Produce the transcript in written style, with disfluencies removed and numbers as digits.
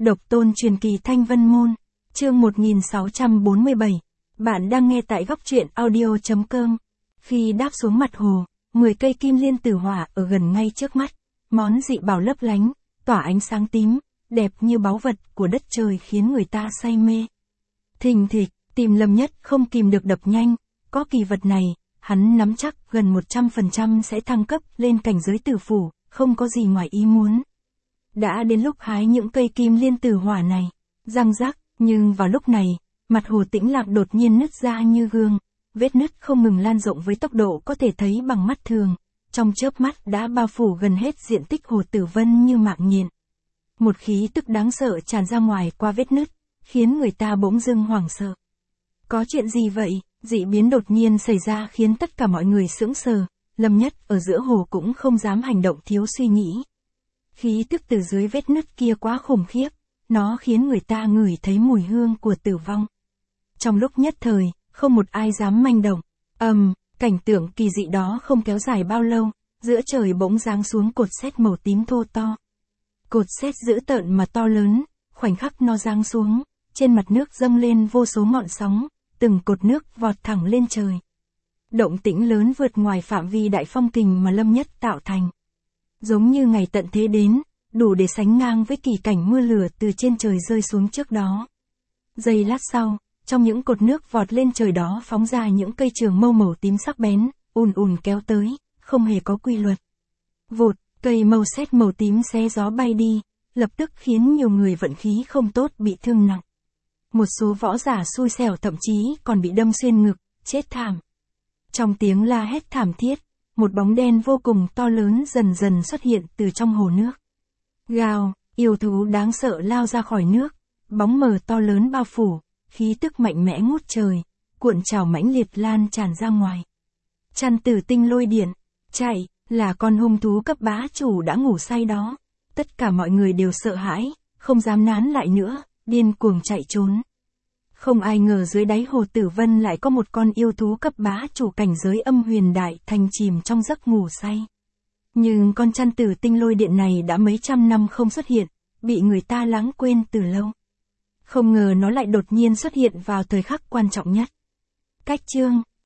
Độc tôn truyền kỳ Thanh Vân Môn, chương 1647. Bạn đang nghe tại góc truyện audio.com. Khi đáp xuống mặt hồ, 10 cây kim liên tử hỏa ở gần ngay trước mắt, món dị bảo lấp lánh, tỏa ánh sáng tím, đẹp như báu vật của đất trời khiến người ta say mê. Thình thịch, tìm Lâm Nhất không kìm được đập nhanh, có kỳ vật này, hắn nắm chắc gần 100% sẽ thăng cấp lên cảnh giới tử phủ, không có gì ngoài ý muốn. Đã đến lúc hái những cây kim liên tử hỏa này, răng rắc, nhưng vào lúc này, mặt hồ Tĩnh Lạc đột nhiên nứt ra như gương, vết nứt không ngừng lan rộng với tốc độ có thể thấy bằng mắt thường, trong chớp mắt đã bao phủ gần hết diện tích hồ Tử Vân như mạng nhện. Một khí tức đáng sợ tràn ra ngoài qua vết nứt, khiến người ta bỗng dưng hoảng sợ. Có chuyện gì vậy? Dị biến đột nhiên xảy ra khiến tất cả mọi người sững sờ, Lâm Nhất ở giữa hồ cũng không dám hành động thiếu suy nghĩ. Khí tức từ dưới vết nứt kia quá khủng khiếp, nó khiến người ta ngửi thấy mùi hương của tử vong. Trong lúc nhất thời, không một ai dám manh động. Cảnh tượng kỳ dị đó không kéo dài bao lâu, giữa trời bỗng giáng xuống cột sét màu tím thô to. Cột sét dữ tợn mà to lớn, khoảnh khắc nó giáng xuống, trên mặt nước dâng lên vô số ngọn sóng, từng cột nước vọt thẳng lên trời. Động tĩnh lớn vượt ngoài phạm vi đại phong kình mà Lâm Nhất tạo thành. Giống như ngày tận thế đến, đủ để sánh ngang với kỳ cảnh mưa lửa từ trên trời rơi xuống trước đó. Giây lát sau, trong những cột nước vọt lên trời đó phóng ra những cây trường mâu màu tím sắc bén, ùn ùn kéo tới, không hề có quy luật. Vụt, cây mâu sét màu tím xé gió bay đi, lập tức khiến nhiều người vận khí không tốt bị thương nặng. Một số võ giả xui xẻo thậm chí còn bị đâm xuyên ngực, chết thảm. Trong tiếng la hét thảm thiết, một bóng đen vô cùng to lớn dần dần xuất hiện từ trong hồ nước. Gào, yêu thú đáng sợ lao ra khỏi nước, bóng mờ to lớn bao phủ, khí tức mạnh mẽ ngút trời, cuộn trào mãnh liệt lan tràn ra ngoài. Chăn Tử Tinh lôi điện, chạy, là con hung thú cấp bá chủ đã ngủ say đó. Tất cả mọi người đều sợ hãi, không dám nán lại nữa, điên cuồng chạy trốn. Không ai ngờ dưới đáy hồ Tử Vân lại có một con yêu thú cấp bá chủ cảnh giới âm huyền đại thành chìm trong giấc ngủ say. Nhưng con Chăn Tử Tinh lôi điện này đã mấy trăm năm không xuất hiện, bị người ta lãng quên từ lâu. Không ngờ nó lại đột nhiên xuất hiện vào thời khắc quan trọng nhất. Cách chương